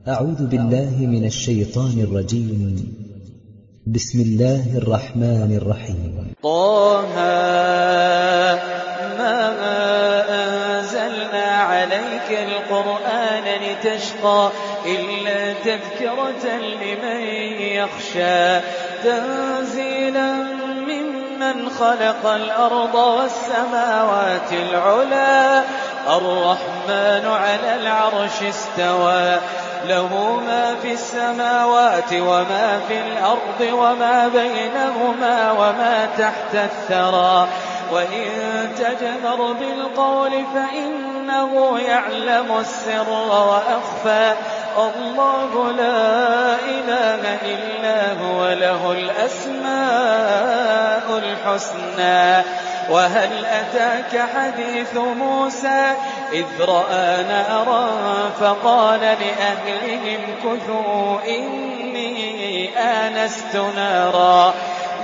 أعوذ بالله من الشيطان الرجيم. بسم الله الرحمن الرحيم. طه ما أنزلنا عليك القرآن لتشقى إلا تذكرة لمن يخشى تنزيلا ممن خلق الأرض والسماوات العلى الرحمن على العرش استوى له ما في السماوات وما في الأرض وما بينهما وما تحت الثرى وإن تجهر بالقول فإنه يعلم السر وأخفى الله لا إله إلا هو له الأسماء الحسنى وهل أتاك حديث موسى إذ رأى نارا فقال لأهلهم كثوا إني آنست نارا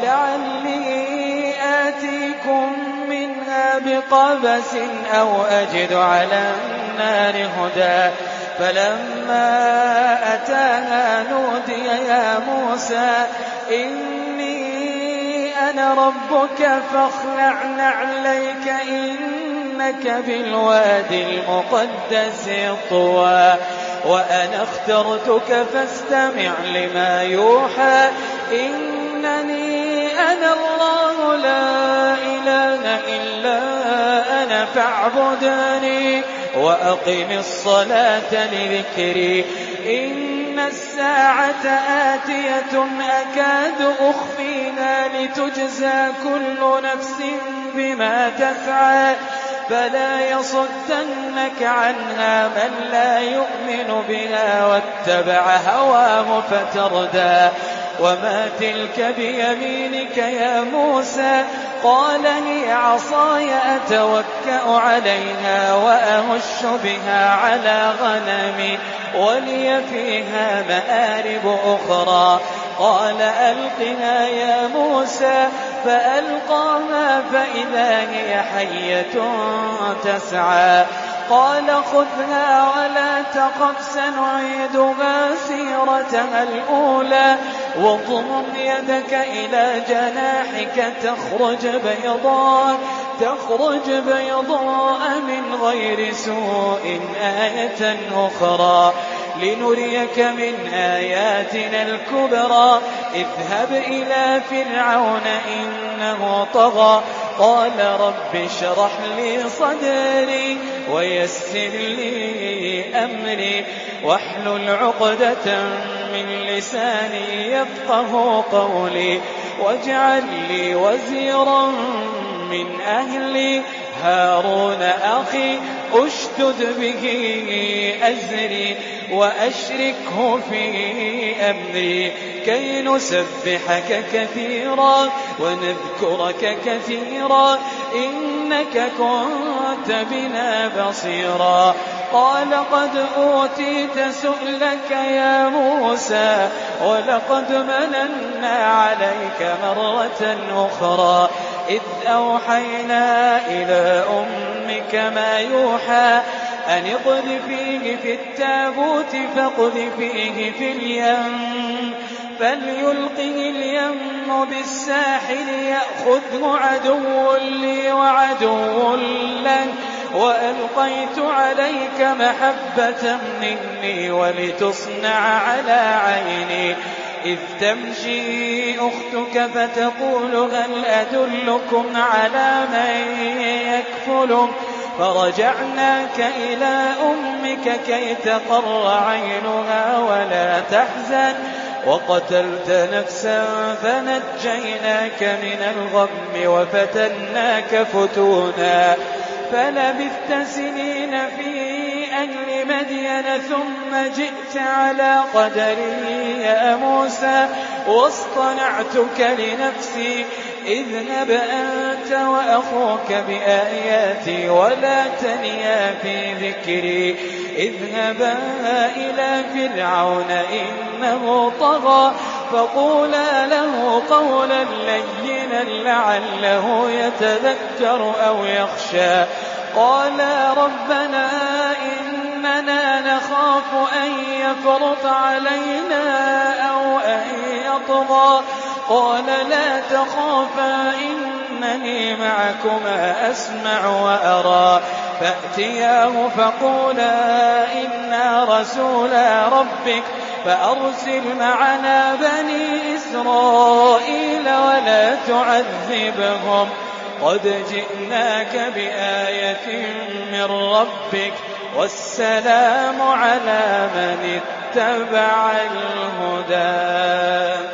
لعلي آتيكم منها بقبس أو أجد على النار هدى فلما أتاها نودي يا موسى إني أنا ربك فاخلع نعليك إنك بالوادي المقدس طوى وأنا اخترتك فاستمع لما يوحى إنني أنا الله لا إله إلا أنا فاعبدني وأقم الصلاة لذكري إن الساعة آتية أكاد أخفيها لتجزى كل نفس بما تسعى فلا يصدنك عنها من لا يؤمن بها واتبع هواه فتردى وما تلك بيمينك يا موسى قال هي عصاي أتوكأ عليها وأهش بها على غنمي ولي فيها مآرب أخرى قال ألقها يا موسى فألقاها فإذا هي حية تسعى قال خذها ولا تخف سنعيدها سيرتها الأولى واضمم يدك إلى جناحك تخرج بيضاء من غير سوء آية أخرى لنريك من آياتنا الكبرى اذهب إلى فرعون إنه طغى قال رب اشرح لي صدري ويسر لي أمري واحلل عقدة من لساني يفقه قولي واجعل لي وزيرا من أهلي هارون أخي أشدد به أزري وأشركه في أمري كي نسبحك كثيرا ونذكرك كثيرا إنك كنت بنا بصيرا قال قد أوتيت سؤلك يا موسى ولقد مننا عليك مرة أخرى إذ أوحينا إلى أمك ما يوحى أن اقذفيه في التابوت فاقذفيه في اليم فليلقه اليم بالساحل يأخذه عدو لي وعدو له وألقيت عليك محبة مني ولتصنع على عيني إذ تمشي أختك فتقول هل أدلكم على من يكفله فرجعناك إلى أمك كي تقر عينها ولا تحزن وقتلت نفسا فنجيناك من الغم وفتناك فتونا فلبثت سنين في أهل مدين ثم جئت على قدري يا موسى واصطنعتك لنفسي اذهب أنت وأخوك بآياتي ولا تنيا في ذكري اذهبا إلى فرعون إنه طغى فقولا له قولا لينا لعله يتذكر أو يخشى قالا ربنا إنا إننا نخاف أن يفرط علينا أو أن يطغى قال لا تخافا إنني معكما أسمع وأرى فأتياه فقولا إنا رسولا ربك فأرسل معنا بني إسرائيل ولا تعذبهم قد جئناك بآية من ربك والسلام على من اتبع الهدى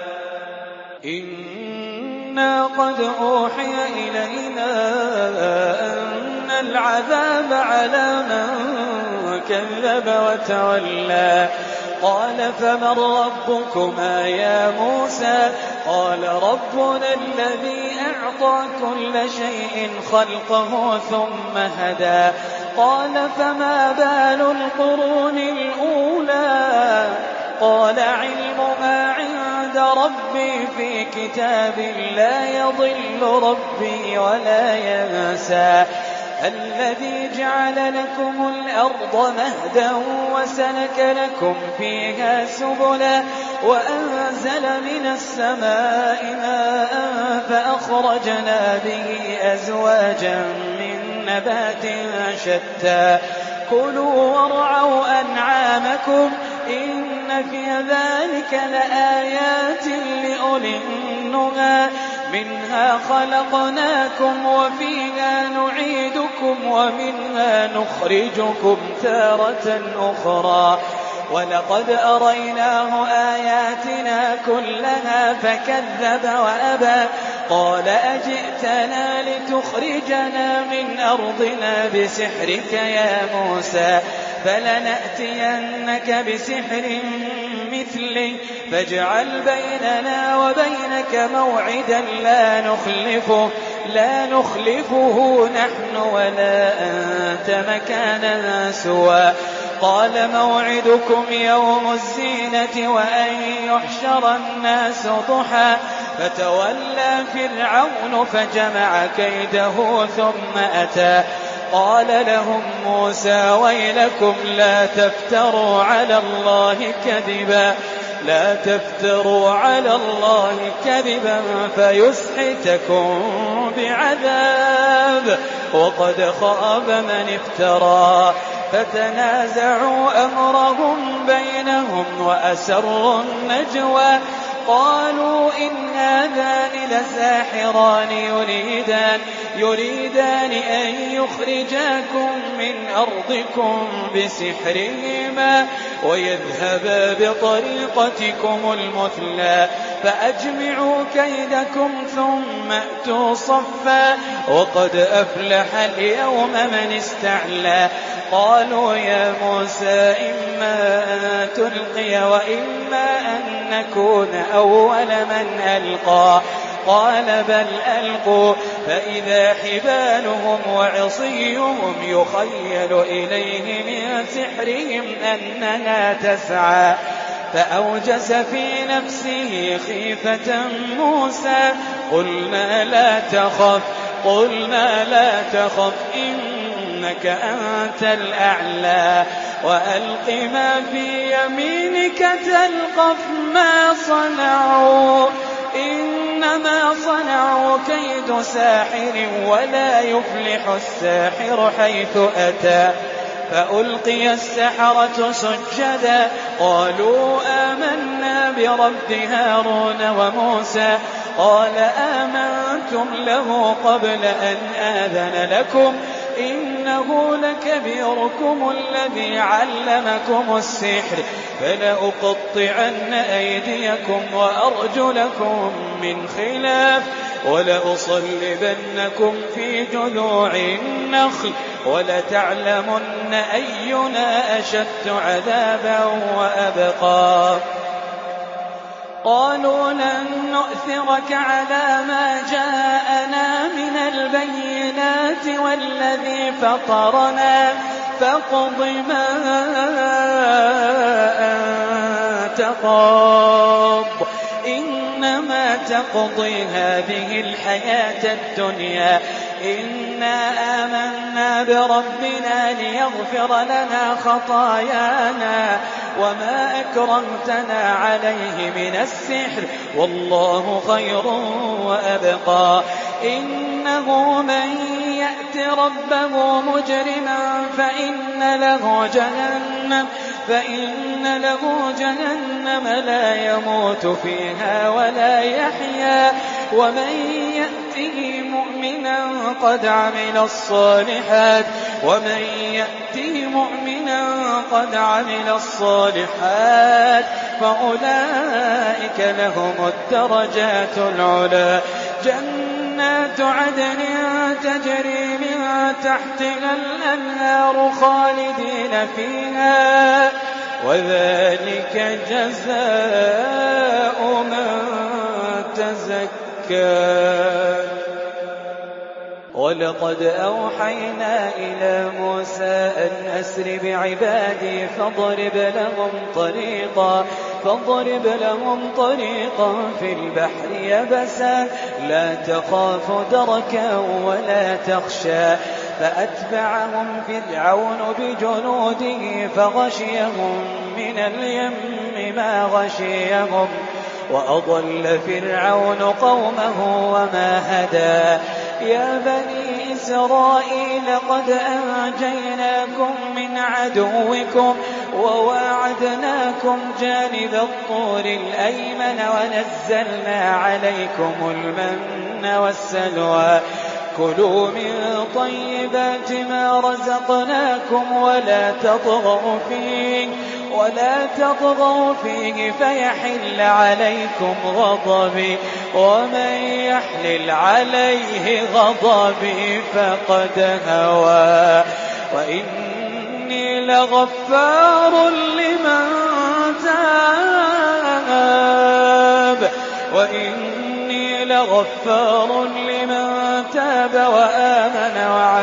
إنا قد أوحي إلينا أن العذاب على من كذب وتولى قال فمن ربكما يا موسى قال ربنا الذي أعطى كل شيء خلقه ثم هدى قال فما بال القرون الأولى قال علمها عند ربي في كتاب لا يضل ربي ولا ينسى الذي جعل لكم الأرض مهدا وسلك لكم فيها سبلا وأنزل من السماء ماء فأخرجنا به أزواجا من نبات شتى كلوا وارعوا أنعامكم إن في ذلك لآيات لأولي النهى منها خلقناكم وفيها نعيدكم ومنها نخرجكم تارة أخرى ولقد أريناه آياتنا كلها فكذب وأبى قال أجئتنا لتخرجنا من أرضنا بسحرك يا موسى فلنأتينك بسحر مثله فاجعل بيننا وبينك موعدا لا نخلفه نحن ولا أنت مكانا سوى قال موعدكم يوم الزينة وأن يحشر الناس ضحى فتولى فرعون فجمع كيده ثم أتى قال لهم موسى ويلكم لا تفتروا على الله كذبا فيسحتكم بعذاب وقد خاب من افترى فتنازعوا أمرهم بينهم وأسروا النجوى قالوا إن هذان لساحران يريدان أن يخرجاكم من أرضكم بسحرهما ويذهبا بطريقتكم المثلى فأجمعوا كيدكم ثم أتوا صفا وقد أفلح اليوم من استعلى قالوا يا موسى إما أن تلقي وإما أن نكون أول من ألقى قال بل ألقوا فإذا حبالهم وعصيهم يخيل إليه من سحرهم أنها تسعى فأوجس في نفسه خيفة موسى قلنا لا تخف إنك أنت الأعلى وألق ما في يمينك تلقف ما صنعوا إنما صنعوا كيد ساحر ولا يفلح الساحر حيث أتى فألقي السحرة سجدا قالوا آمنا برب هارون وموسى قال آمنتم له قبل أن آذن لكم إنه لكبيركم الذي علمكم السحر فلأقطعن أيديكم وأرجلكم من خلاف ولأصلبنكم في جذوع النخل ولتعلمن أينا أشد عذابا وأبقى قالوا لن نؤثرك على ما جاءنا من البينات والذي فطرنا فاقض ما أنت قاض إنما تقضي هذه الحياة الدنيا إنا آمنا بربنا ليغفر لنا خطايانا وما أكرمتنا عليه من السحر والله خير وأبقى. إنه من يأت ربه مجرما فإن له جهنم لا يموت فيها ولا يحيا ومن يأته مؤمنا قد عمل الصالحات فأولئك لهم الدرجات العلى. جنات عدن تجري من تحتها الأنهار خالدين فيها وذلك جزاء من تزكى. ولقد أوحينا إلى موسى أن أسر بعبادي فاضرب لهم طريقا في البحر يبسا لا تخاف دركا ولا تخشى. فأتبعهم فرعون بجنوده فغشيهم من اليم ما غشيهم وأضل فرعون قومه وما هدى. يا بني إسرائيل قد أنجيناكم من عدوكم وواعدناكم جانب الطور الأيمن ونزلنا عليكم المن والسلوى. كلوا من طيبات ما رزقناكم ولا تطغوا فيه فيحل عليكم غضبي ومن يحلل عليه غضبي فقد هوى. وإني لغفار لمن تاب وآمن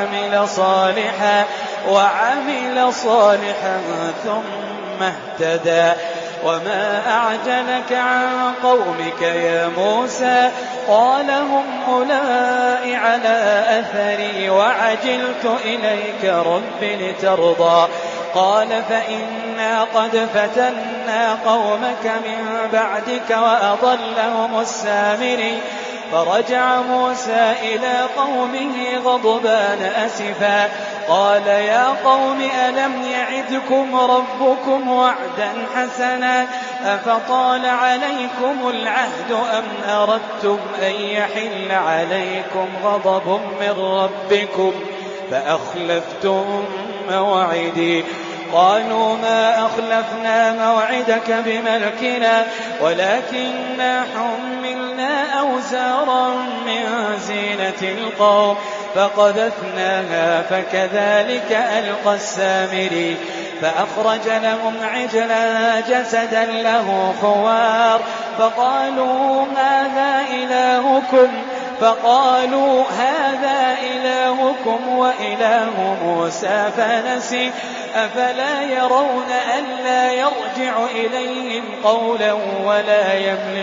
وعمل صالحا ثم اهتدى. وما أعجلك عن قومك يا موسى؟ قال هم أولئك على أثري وعجلت إليك رب لترضى. قال فإنا قد فتنا قومك من بعدك وأضلهم السامري. فرجع موسى إلى قومه غضبان أسفا قال يا قوم ألم يعدكم ربكم وعدا حسنا أفطال عليكم العهد أم أردتم أن يحل عليكم غضب من ربكم فأخلفتم موعدي. قالوا ما أخلفنا موعدك بملكنا ولكننا حملنا أوزارا من زينة القوم فقذفناها فكذلك ألقى السامري. فأخرج لهم عجلا جسدا له خوار فقالوا هذا إلهكم وإله موسى فنسي. أفلا يرون ألا يرجع إليهم قولا ولا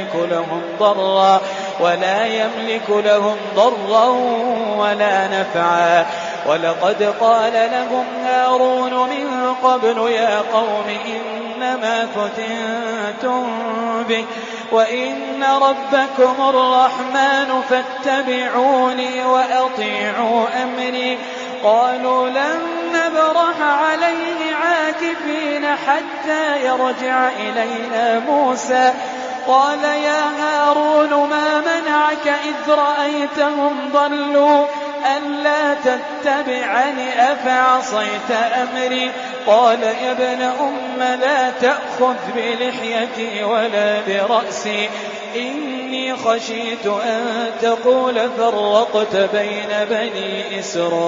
يملك لهم ضرا ولا نفعا. ولقد قال لهم هارون من قبل يا قوم إنما فتنتم به وإن ربكم الرحمن فاتبعوني وأطيعوا أمري. قالوا لن نبرح عليه عاكفين حتى يرجع إلينا موسى. قال يا هارون ما منعك إذ رأيتهم ضلوا ألا تتبعني أفعصيت أمري. قال يا ابن أم لا تأخذ بلحيتي ولا برأسي إني خشيت أن تقول فرقت بين بني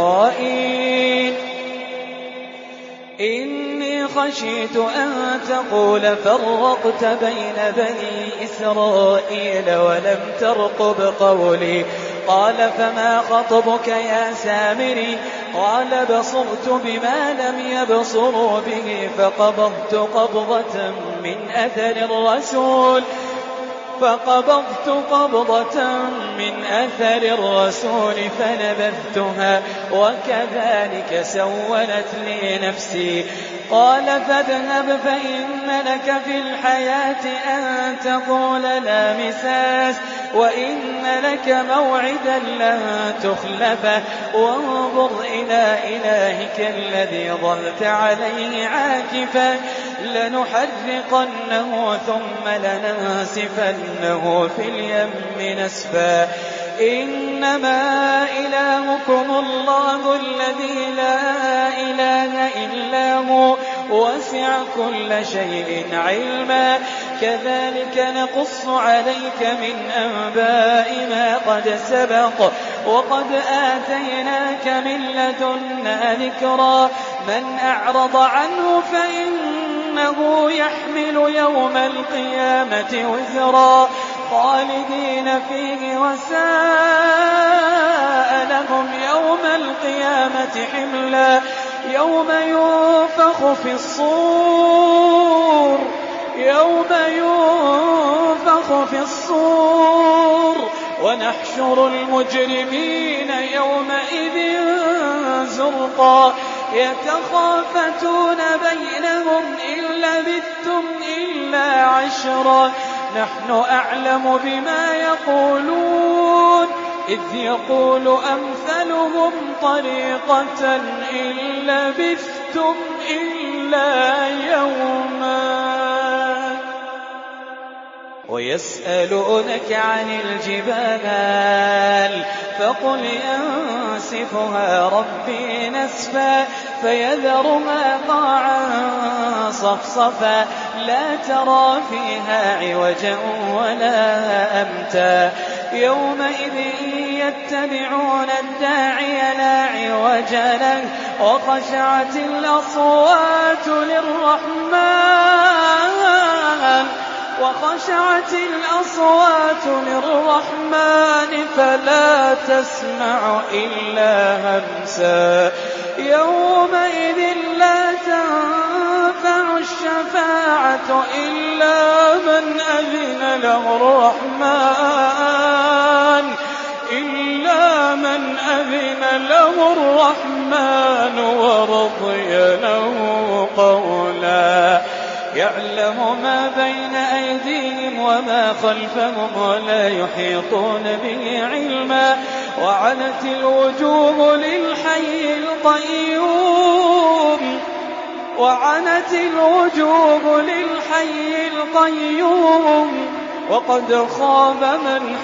إسرائيل ولم ترقب قولي. قال فما خطبك يا سامري؟ قال بصرت بما لم يبصروا به فقبضت قبضة من أثر الرسول فقبضت قبضة من أثر الرسول فنبذتها وكذلك سولت لي نفسي. قال فاذهب فإن لك في الحياة أن تقول لا مساس وإن لك موعدا لن تخلفه وانظر إلى إلهك الذي ظلت عليه عاكفا لنحرقنه ثم لننسفنه في اليم نسفا. إنما إلهكم الله الذي لا إله إلا هو وسع كل شيء علما كذلك نقص عليك من أنباء ما قد سبق وقد آتيناك من لدنا ذكرا. من أعرض عنه فإنه يحمل يوم القيامة وزرا خالدين فيه وساء لهم يوم القيامة حملا. يوم ينفخ في الصور ونحشر المجرمين يومئذ زرقا يتخافتون بينهم إن لبثتم إلا عشرا نحن أعلم بما يقولون إذ يقول أمثلهم طريقة إن لبثتم إلا يوما. ويسألونك عن الجبال فقل ينسفها ربي نسفا فيذرها قاعا صفصفا لا ترى فيها عوجا ولا أمتا. يومئذ يتبعون الداعي لا عوج له وخشعت الأصوات للرحمن فلا تسمع إلا همسا. يومئذ لا تنفع الشفاعة إلا من أذن له الرحمن ورضي له قولا. يعلم ما بين أيديهم وما خلفهم ولا يحيطون به علما. وعنت الوجوه للحي القيوم وقد خاب من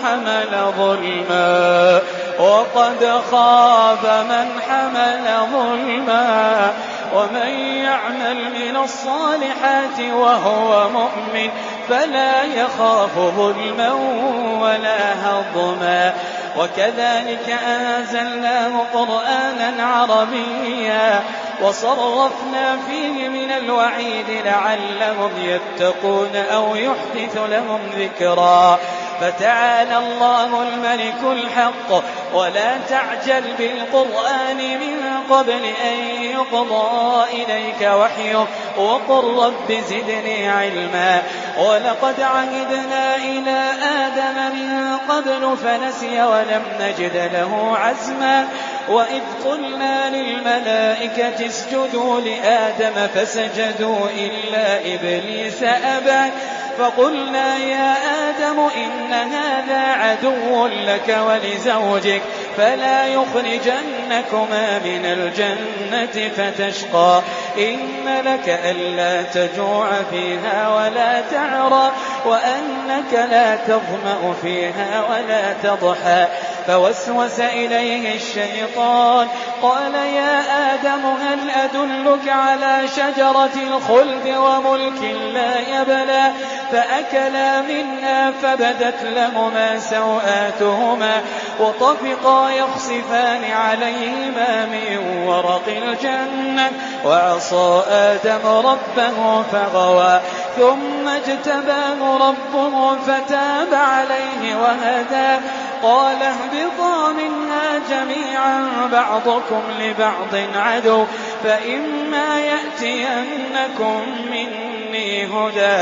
حمل ظلما. ومن يعمل من الصالحات وهو مؤمن فلا يخاف ظلما ولا هضما. وكذلك أنزلناه قرآنا عربيا وصرفنا فيه من الوعيد لعلهم يتقون أو يحدث لهم ذكرا. فتعالى الله الملك الحق ولا تعجل بالقرآن من قبل أن يقضى إليك وحيه وقل رب زدني علما. ولقد عهدنا إلى آدم من قبل فنسي ولم نجد له عزما. وإذ قلنا للملائكة اسجدوا لآدم فسجدوا إلا إبليس أبى فقلنا يا آدم إن هذا عدو لك ولزوجك فلا يخرجنكما من الجنة فتشقى. إن لك ألا تجوع فيها ولا تعرى وأنك لا تظمأ فيها ولا تضحى. فوسوس إليه الشيطان قال يا آدم هل أدلك على شجرة الخلد وملك لا يبلى. فأكلا منها فبدت لهما سوآتهما وطفقا يخصفان عليهما من ورق الجنة وعصى آدم ربه فغوى ثم اجتباه ربه فتاب عليه وهدى. قال اهبطا منها جميعا بعضكم لبعض عدو فإما يأتينكم مني هدى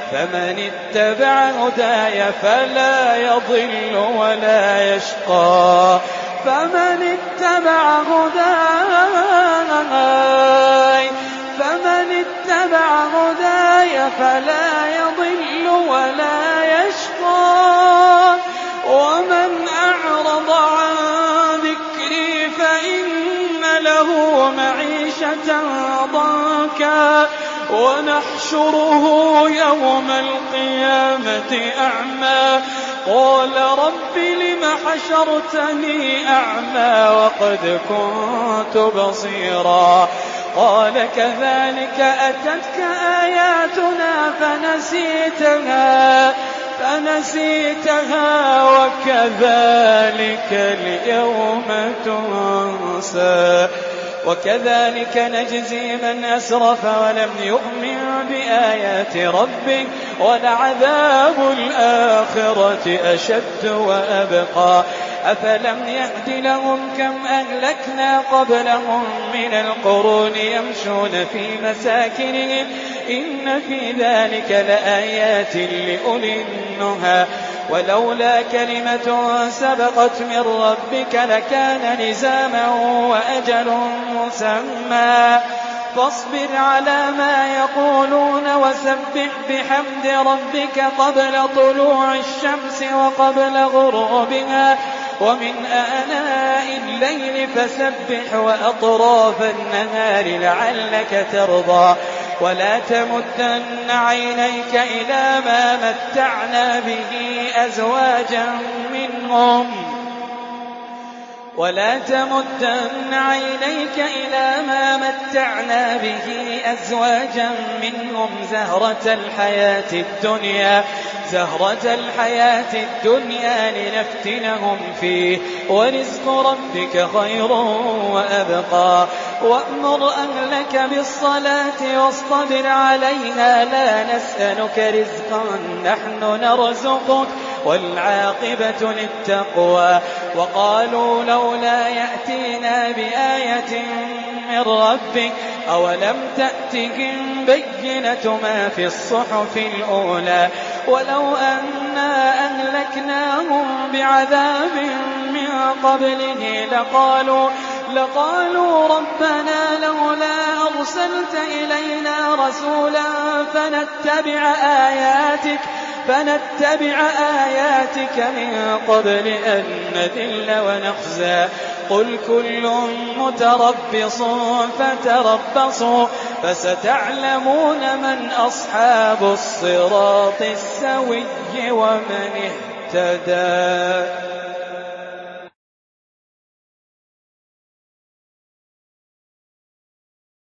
فمن اتبع هداي فلا يضل ولا يشقى فمن اتبع هداي فلا يضل ولا يشقى ومن أعرض عن ذكري فإن له معيشة ضنكا ونحشره يوم القيامة أعمى قال رب لم حشرتني أعمى وقد كنت بصيرا قال كذلك أتتك آياتنا فنسيتها وكذلك اليوم تنسى وكذلك نجزي من أسرف ولم يؤمن بآيات ربه ولعذاب الآخرة أشد وأبقى أفلم يهد لهم كم أهلكنا قبلهم من القرون يمشون في مساكنهم إن في ذلك لآيات لأولي النهى ولولا كلمة سبقت من ربك لكان لزاما وأجل مسمى فاصبر على ما يقولون وسبح بحمد ربك قبل طلوع الشمس وقبل غروبها ومن آناء الليل فسبح وأطراف النهار لعلك ترضى ولا تمدن عينيك إلى ما متعنا به أزواجا منهم زهرة الحياة الدنيا لنفتنهم فيه ورزق ربك خير وأبقى وأمر أهلك بالصلاة واصطبر عليها لا نسألك رزقا نحن نرزقك والعاقبة للتقوى وقالوا لولا يأتينا بآية من ربك أولم تأتهم بينة ما في الصحف الأولى ولو أنا أهلكناهم بعذاب من قبله لقالوا ربنا لولا أرسلت إلينا رسولا فنتبع آياتك من قبل أن نذل ونخزى قل كل متربص فتربصوا فستعلمون من أصحاب الصراط السوي ومن اهتدى.